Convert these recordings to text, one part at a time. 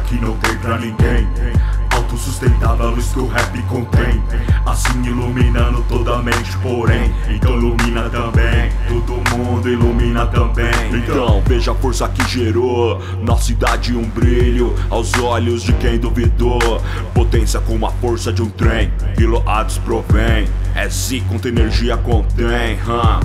que não tem pra ninguém. Autossustentável, a luz que o rap contém, assim iluminando toda a mente, porém, então ilumina também, todo mundo ilumina também. Então veja a força que gerou na cidade, um brilho aos olhos de quem duvidou. Potência como a força de um trem, quilowatt provém. É zica, quanta energia contém,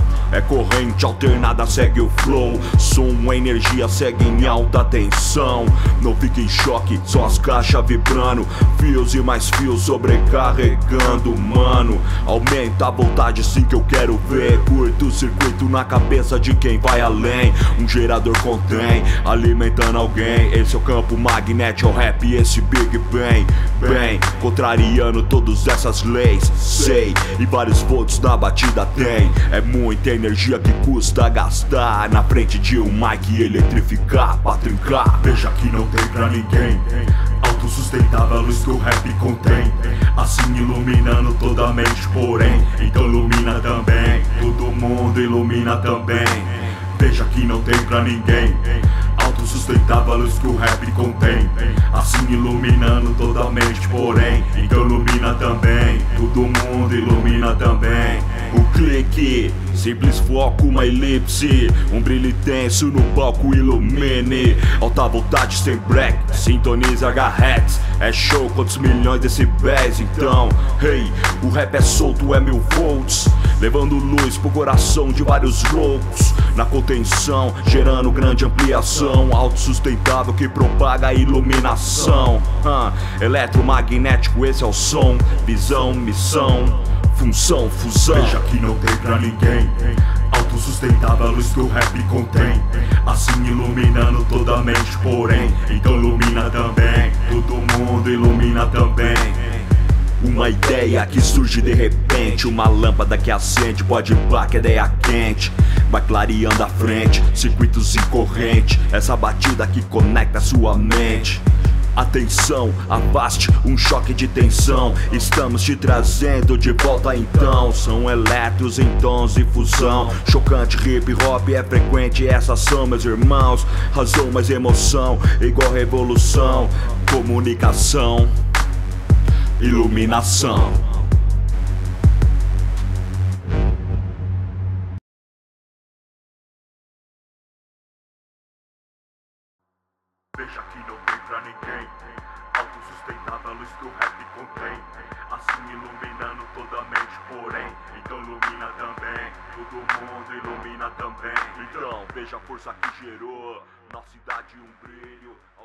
é corrente alternada, segue o flow. Som, a energia segue em alta tensão. Não fique em choque, só as caixas vibrando, fios e mais fios sobrecarregando, mano. Aumenta a voltagem, sim, que eu quero ver. Curto o circuito na cabeça de quem vai além. Um gerador contém, alimentando alguém. Esse é o campo magnético, é o rap, esse Big Bang. Bem, contrariando todas essas leis, sei. E vários volts na batida tem. É muita energia que custa gastar na frente de um mic eletrificar pra trincar. Veja que não tem pra ninguém. Autossustentável, a luz que o rap contém, assim iluminando toda a mente, porém, então ilumina também, todo mundo ilumina também. Veja que não tem pra ninguém. Autossustentável, a luz que o rap contém, assim iluminando toda a mente, porém, então ilumina também, todo mundo ilumina também. Um clique, simples foco, uma elipse, um brilho intenso no palco ilumine. Alta voltagem sem break, sintoniza H-Hats. É show, quantos milhões de decibéis então? Hey, o rap é solto, é 1000 volts, levando luz pro coração de vários loucos. Na contenção, gerando grande ampliação, autossustentável que propaga a iluminação. Eletromagnético, esse é o som, visão, missão, função, fusão. Veja que não tem pra ninguém. Autossustentável, a luz que o rap contém, assim iluminando toda a mente, porém, então ilumina também, todo mundo ilumina também. Uma ideia que surge de repente, uma lâmpada que acende, pode pá que ideia quente, vai clareando a frente, circuitos em corrente, essa batida que conecta a sua mente. Atenção, afaste um choque de tensão, estamos te trazendo de volta então. São eletros em tons de fusão, chocante hip hop é frequente, essas são meus irmãos. Razão mais emoção, igual revolução, comunicação, iluminação. Veja que não tem pra ninguém. Autossustentável, a luz que o rap contém, assim iluminando toda a mente, porém, então ilumina também, todo mundo ilumina também. Então veja a força que gerou na cidade, um brilho